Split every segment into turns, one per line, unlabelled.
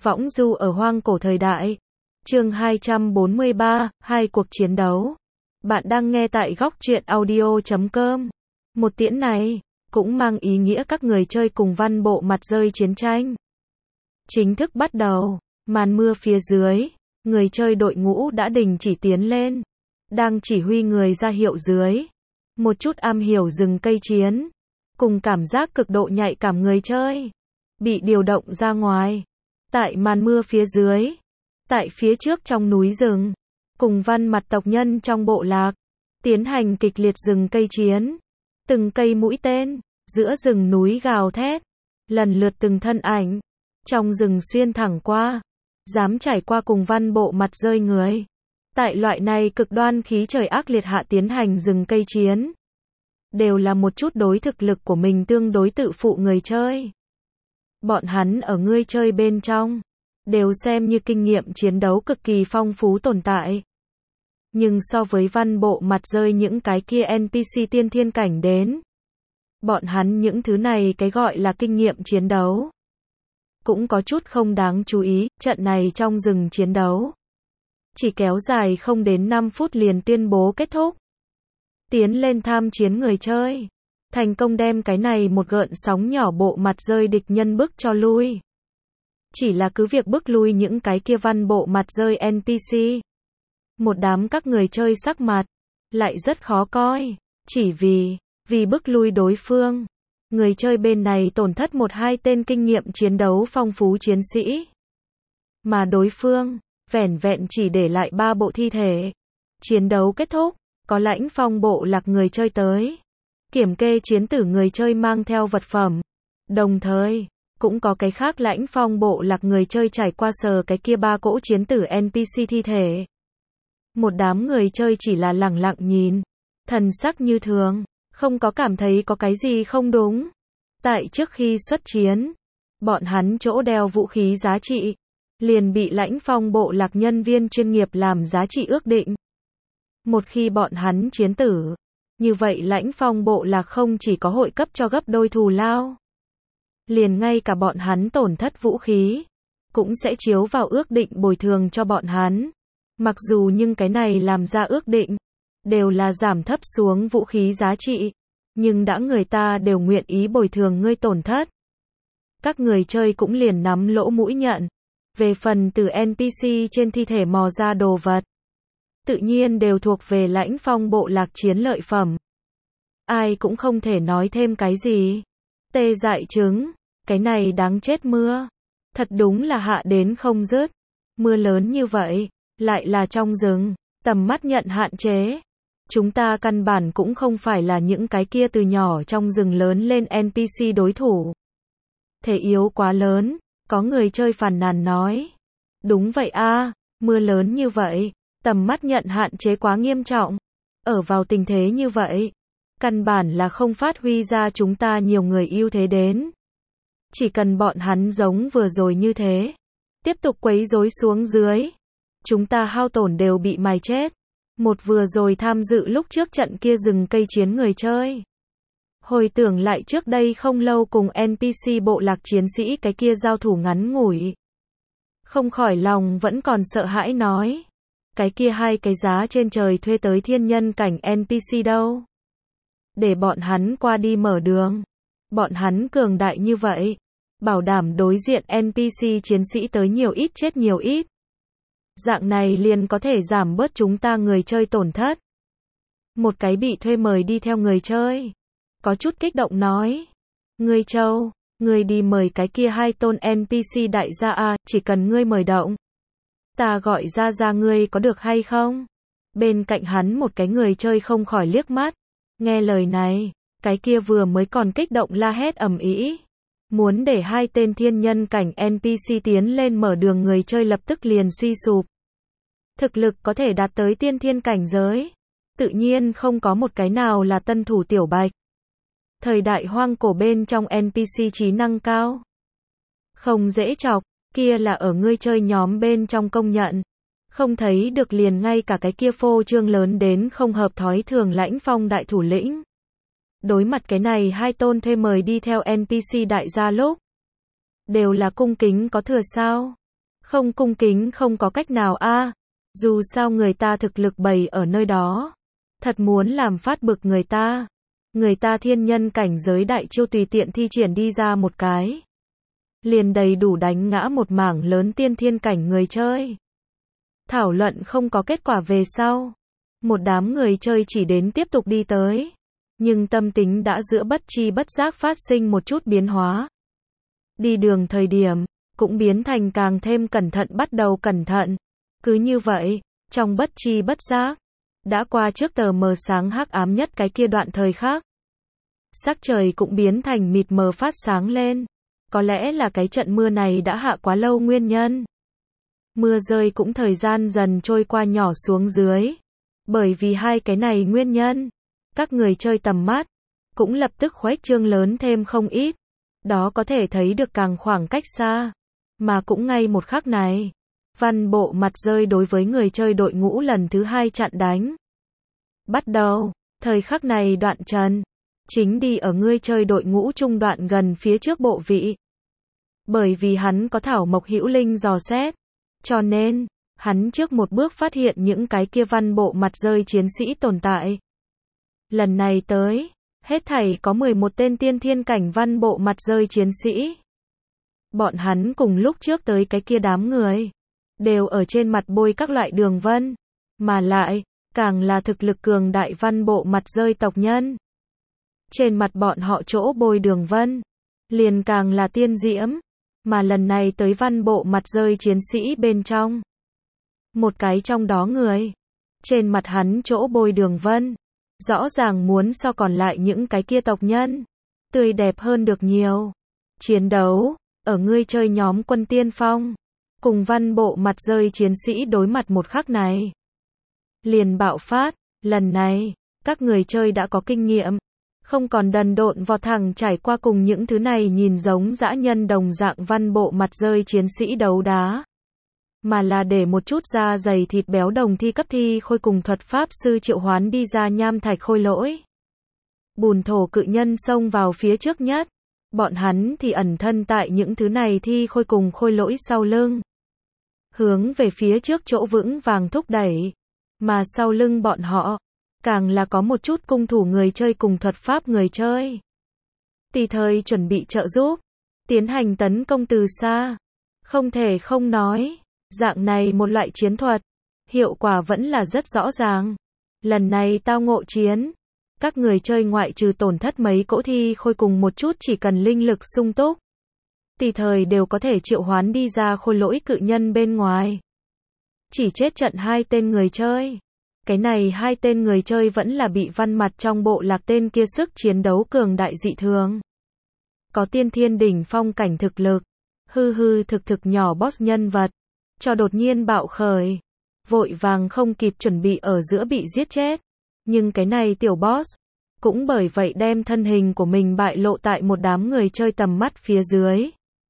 Võng du ở hoang cổ thời đại. Chương 243, hai cuộc chiến đấu. Bạn đang nghe tại góc truyện audio.com. Một tiễn này cũng mang ý nghĩa các người chơi cùng văn bộ mặt rơi chiến tranh chính thức bắt đầu. Màn mưa phía dưới, người chơi đội ngũ đã đình chỉ tiến lên, đang chỉ huy người ra hiệu dưới. Một chút am hiểu rừng cây chiến, cùng cảm giác cực độ nhạy cảm người chơi bị điều động ra ngoài. Tại màn mưa phía dưới, tại phía trước trong núi rừng, cùng văn mặt tộc nhân trong bộ lạc, tiến hành kịch liệt rừng cây chiến. Từng cây mũi tên, giữa rừng núi gào thét, lần lượt từng thân ảnh, trong rừng xuyên thẳng qua, dám trải qua cùng văn bộ mặt rơi người. Tại loại này cực đoan khí trời ác liệt hạ tiến hành rừng cây chiến, đều là một chút đối thực lực của mình tương đối tự phụ người chơi. Bọn hắn ở người chơi bên trong, đều xem như kinh nghiệm chiến đấu cực kỳ phong phú tồn tại. Nhưng so với văn bộ mặt rơi những cái kia NPC tiên thiên cảnh đến, bọn hắn những thứ này cái gọi là kinh nghiệm chiến đấu cũng có chút không đáng chú ý. Trận này trong rừng chiến đấu chỉ kéo dài không đến 5 phút liền tuyên bố kết thúc. Tiến lên tham chiến người chơi thành công đem cái này một gợn sóng nhỏ bộ mặt rơi địch nhân bức cho lui. Chỉ là cứ việc bức lui những cái kia văn bộ mặt rơi NPC, một đám các người chơi sắc mặt lại rất khó coi, chỉ vì bức lui đối phương, người chơi bên này tổn thất 1-2 tên kinh nghiệm chiến đấu phong phú chiến sĩ, mà đối phương vẻn vẹn chỉ để lại 3 bộ thi thể. Chiến đấu kết thúc, có lãnh phong bộ lạc người chơi tới kiểm kê chiến tử người chơi mang theo vật phẩm, đồng thời cũng có cái khác lãnh phong bộ lạc người chơi trải qua sờ cái kia 3 cỗ chiến tử NPC thi thể. Một đám người chơi chỉ là lẳng lặng nhìn, thần sắc như thường, không có cảm thấy có cái gì không đúng. Tại trước khi xuất chiến, bọn hắn chỗ đeo vũ khí giá trị liền bị lãnh phong bộ lạc nhân viên chuyên nghiệp làm giá trị ước định. Một khi bọn hắn chiến tử, như vậy lãnh phong bộ lạc không chỉ có hội cấp cho gấp đôi thù lao, liền ngay cả bọn hắn tổn thất vũ khí cũng sẽ chiếu vào ước định bồi thường cho bọn hắn. Mặc dù nhưng cái này làm ra ước định đều là giảm thấp xuống vũ khí giá trị, nhưng đã người ta đều nguyện ý bồi thường ngươi tổn thất, các người chơi cũng liền nắm lỗ mũi nhận. Về phần từ NPC trên thi thể mò ra đồ vật, tự nhiên đều thuộc về lãnh phong bộ lạc chiến lợi phẩm. Ai cũng không thể nói thêm cái gì. Tê dại trứng, cái này đáng chết mưa. Thật đúng là hạ đến không dứt. Mưa lớn như vậy, lại là trong rừng, tầm mắt nhận hạn chế. Chúng ta căn bản cũng không phải là những cái kia từ nhỏ trong rừng lớn lên NPC đối thủ. Thể yếu quá lớn, có người chơi phàn nàn nói. Đúng vậy a, mưa lớn như vậy, tầm mắt nhận hạn chế quá nghiêm trọng. Ở vào tình thế như vậy, căn bản là không phát huy ra chúng ta nhiều người ưu thế đến. Chỉ cần bọn hắn giống vừa rồi như thế, tiếp tục quấy rối xuống dưới, chúng ta hao tổn đều bị mài chết. Một vừa rồi tham dự lúc trước trận kia rừng cây chiến người chơi, hồi tưởng lại trước đây không lâu cùng NPC bộ lạc chiến sĩ cái kia giao thủ ngắn ngủi, không khỏi lòng vẫn còn sợ hãi nói, cái kia hai cái giá trên trời thuê tới thiên nhân cảnh NPC đâu, để bọn hắn qua đi mở đường. Bọn hắn cường đại như vậy, bảo đảm đối diện NPC chiến sĩ tới nhiều ít chết nhiều ít. Dạng này liền có thể giảm bớt chúng ta người chơi tổn thất. Một cái bị thuê mời đi theo người chơi có chút kích động nói, ngươi Châu, ngươi đi mời cái kia 2 tôn NPC đại gia a, chỉ cần ngươi mời động, ta gọi ra ngươi có được hay không? Bên cạnh hắn một cái người chơi không khỏi liếc mắt, nghe lời này, cái kia vừa mới còn kích động la hét ầm ĩ, muốn để 2 tên thiên nhân cảnh NPC tiến lên mở đường người chơi lập tức liền suy sụp. Thực lực có thể đạt tới tiên thiên cảnh giới, tự nhiên không có một cái nào là tân thủ tiểu bạch. Thời đại hoang cổ bên trong NPC trí năng cao, không dễ chọc, kia là ở ngươi chơi nhóm bên trong công nhận. Không thấy được liền ngay cả cái kia phô trương lớn đến không hợp thói thường lãnh phong đại thủ lĩnh. Đối mặt cái này 2 tôn thuê mời đi theo NPC đại gia lúc, đều là cung kính có thừa sao. Không cung kính không có cách nào a. Dù sao người ta thực lực bày ở nơi đó. Thật muốn làm phát bực người ta. Người ta thiên nhân cảnh giới đại chiêu tùy tiện thi triển đi ra một cái. Liền đầy đủ đánh ngã một mảng lớn tiên thiên cảnh người chơi. Thảo luận không có kết quả về sau. Một đám người chơi chỉ đến tiếp tục đi tới. Nhưng tâm tính đã giữa bất chi bất giác phát sinh một chút biến hóa. Đi đường thời điểm, cũng biến thành càng thêm cẩn thận bắt đầu cẩn thận. Cứ như vậy, trong bất chi bất giác, đã qua trước tờ mờ sáng hắc ám nhất cái kia đoạn thời khác. Sắc trời cũng biến thành mịt mờ phát sáng lên. Có lẽ là cái trận mưa này đã hạ quá lâu nguyên nhân. Mưa rơi cũng thời gian dần trôi qua nhỏ xuống dưới. Bởi vì hai cái này nguyên nhân, các người chơi tầm mắt cũng lập tức khuếch trương lớn thêm không ít. Đó có thể thấy được càng khoảng cách xa. Mà cũng ngay một khắc này, văn bộ mặt rơi đối với người chơi đội ngũ lần thứ 2 chặn đánh. Bắt đầu, thời khắc này Đoạn Trần chính đi ở người chơi đội ngũ trung đoạn gần phía trước bộ vị. Bởi vì hắn có thảo mộc hữu linh dò xét, cho nên hắn trước một bước phát hiện những cái kia văn bộ mặt rơi chiến sĩ tồn tại. Lần này tới, hết thảy có 11 tên tiên thiên cảnh văn bộ mặt rơi chiến sĩ. Bọn hắn cùng lúc trước tới cái kia đám người, đều ở trên mặt bôi các loại đường vân, mà lại, càng là thực lực cường đại văn bộ mặt rơi tộc nhân. Trên mặt bọn họ chỗ bôi đường vân, liền càng là tiên diễm, mà lần này tới văn bộ mặt rơi chiến sĩ bên trong. Một cái trong đó người, trên mặt hắn chỗ bôi đường vân, rõ ràng muốn so còn lại những cái kia tộc nhân, tươi đẹp hơn được nhiều. Chiến đấu, ở ngươi chơi nhóm quân tiên phong, cùng văn bộ mặt rơi chiến sĩ đối mặt một khắc này. Liền bạo phát, lần này, các người chơi đã có kinh nghiệm, không còn đần độn vọt thẳng trải qua cùng những thứ này nhìn giống dã nhân đồng dạng văn bộ mặt rơi chiến sĩ đấu đá. Mà là để một chút da dày thịt béo đồng thi cấp thi khôi cùng thuật pháp sư triệu hoán đi ra nham thạch khôi lỗi. Bùn thổ cự nhân xông vào phía trước nhất. Bọn hắn thì ẩn thân tại những thứ này thi khôi cùng khôi lỗi sau lưng. Hướng về phía trước chỗ vững vàng thúc đẩy. Mà sau lưng bọn họ, càng là có một chút cung thủ người chơi cùng thuật pháp người chơi. Tùy thời chuẩn bị trợ giúp, tiến hành tấn công từ xa. Không thể không nói, dạng này một loại chiến thuật, hiệu quả vẫn là rất rõ ràng. Lần này tao ngộ chiến, các người chơi ngoại trừ tổn thất mấy cỗ thi khôi cùng một chút chỉ cần linh lực sung túc, tùy thời đều có thể triệu hoán đi ra khôi lỗi cự nhân bên ngoài. Chỉ chết trận 2 tên người chơi. Cái này 2 tên người chơi vẫn là bị văn mặt trong bộ lạc tên kia sức chiến đấu cường đại dị thường. Có tiên thiên đỉnh phong cảnh thực lực, hư thực nhỏ boss nhân vật, cho đột nhiên bạo khởi, vội vàng không kịp chuẩn bị ở giữa bị giết chết. Nhưng cái này tiểu boss, cũng bởi vậy đem thân hình của mình bại lộ tại một đám người chơi tầm mắt phía dưới.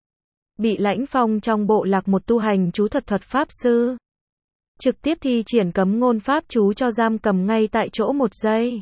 Bị Lãnh Phong trong bộ lạc một tu hành chú thuật pháp sư, trực tiếp thi triển cấm ngôn pháp chú cho giam cầm ngay tại chỗ 1 giây.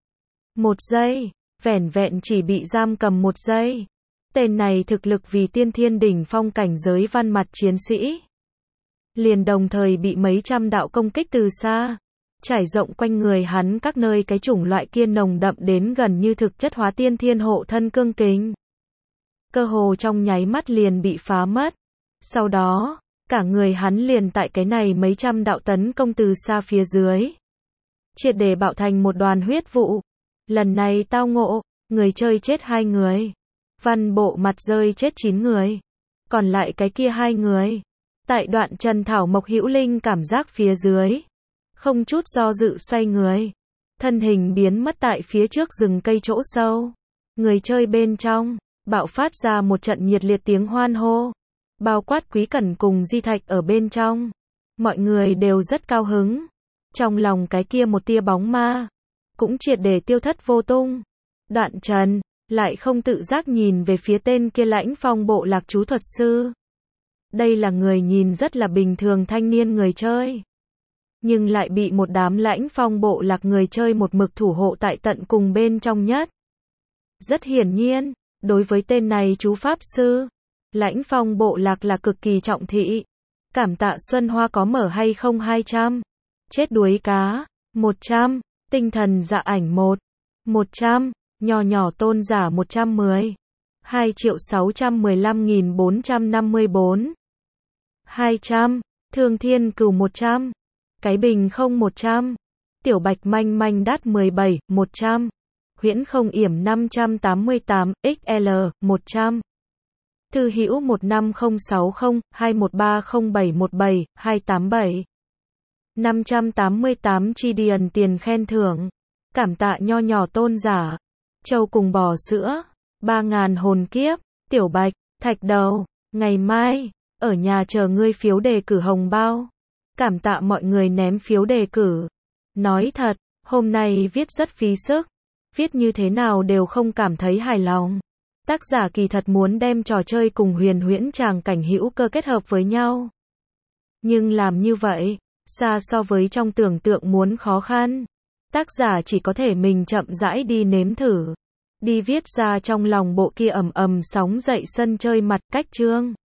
1 giây, vẻn vẹn chỉ bị giam cầm 1 giây. Tên này thực lực vì tiên thiên đỉnh phong cảnh giới văn mặt chiến sĩ. Liền đồng thời bị mấy trăm đạo công kích từ xa, trải rộng quanh người hắn các nơi cái chủng loại kia nồng đậm đến gần như thực chất hóa tiên thiên hộ thân cương kình. Cơ hồ trong nháy mắt liền bị phá mất. Sau đó, cả người hắn liền tại cái này mấy trăm đạo tấn công từ xa phía dưới, triệt để bạo thành một đoàn huyết vụ. Lần này tao ngộ, người chơi chết 2 người, văn bộ mặt rơi chết 9 người, còn lại cái kia 2 người, tại Đoạn Trần thảo mộc hữu linh cảm giác phía dưới, không chút do dự xoay người, thân hình biến mất tại phía trước rừng cây chỗ sâu. Người chơi bên trong bạo phát ra một trận nhiệt liệt tiếng hoan hô, bao quát Quý Cẩn cùng Di Thạch ở bên trong. Mọi người đều rất cao hứng, trong lòng cái kia một tia bóng ma cũng triệt để tiêu thất vô tung. Đoạn Trần lại không tự giác nhìn về phía tên kia Lãnh Phong bộ lạc chú thuật sư. Đây là người nhìn rất là bình thường thanh niên người chơi, nhưng lại bị một đám Lãnh Phong bộ lạc người chơi một mực thủ hộ tại tận cùng bên trong nhất. Rất hiển nhiên, đối với tên này chú pháp sư, Lãnh Phong bộ lạc là cực kỳ trọng thị. Cảm tạ Xuân Hoa có mở hay không 200. Chết đuối cá, 100. Tinh thần dạ ảnh 100. Nhỏ nhỏ tôn giả 110. 2.615.454. 200. Thương Thiên Cửu 100. Cái Bình không 100. Tiểu Bạch Manh Manh Đát 17, 100. Huyễn Không Yểm 588, XL, 100. Thư hữu 15060, 2130717, 287. 588 chi điền tiền khen thưởng. Cảm tạ nho nhỏ tôn giả. Châu cùng bò sữa. 3.000 hồn kiếp. Tiểu Bạch, Thạch Đầu. Ngày mai, ở nhà chờ ngươi phiếu đề cử hồng bao. Cảm tạ mọi người ném phiếu đề cử. Nói thật, hôm nay viết rất phí sức. Viết như thế nào đều không cảm thấy hài lòng. Tác giả kỳ thật muốn đem trò chơi cùng huyền huyễn tràng cảnh hữu cơ kết hợp với nhau. Nhưng làm như vậy, xa so với trong tưởng tượng muốn khó khăn. Tác giả chỉ có thể mình chậm rãi đi nếm thử. Đi viết ra trong lòng bộ kia ầm ầm sóng dậy sân chơi mặt cách chương.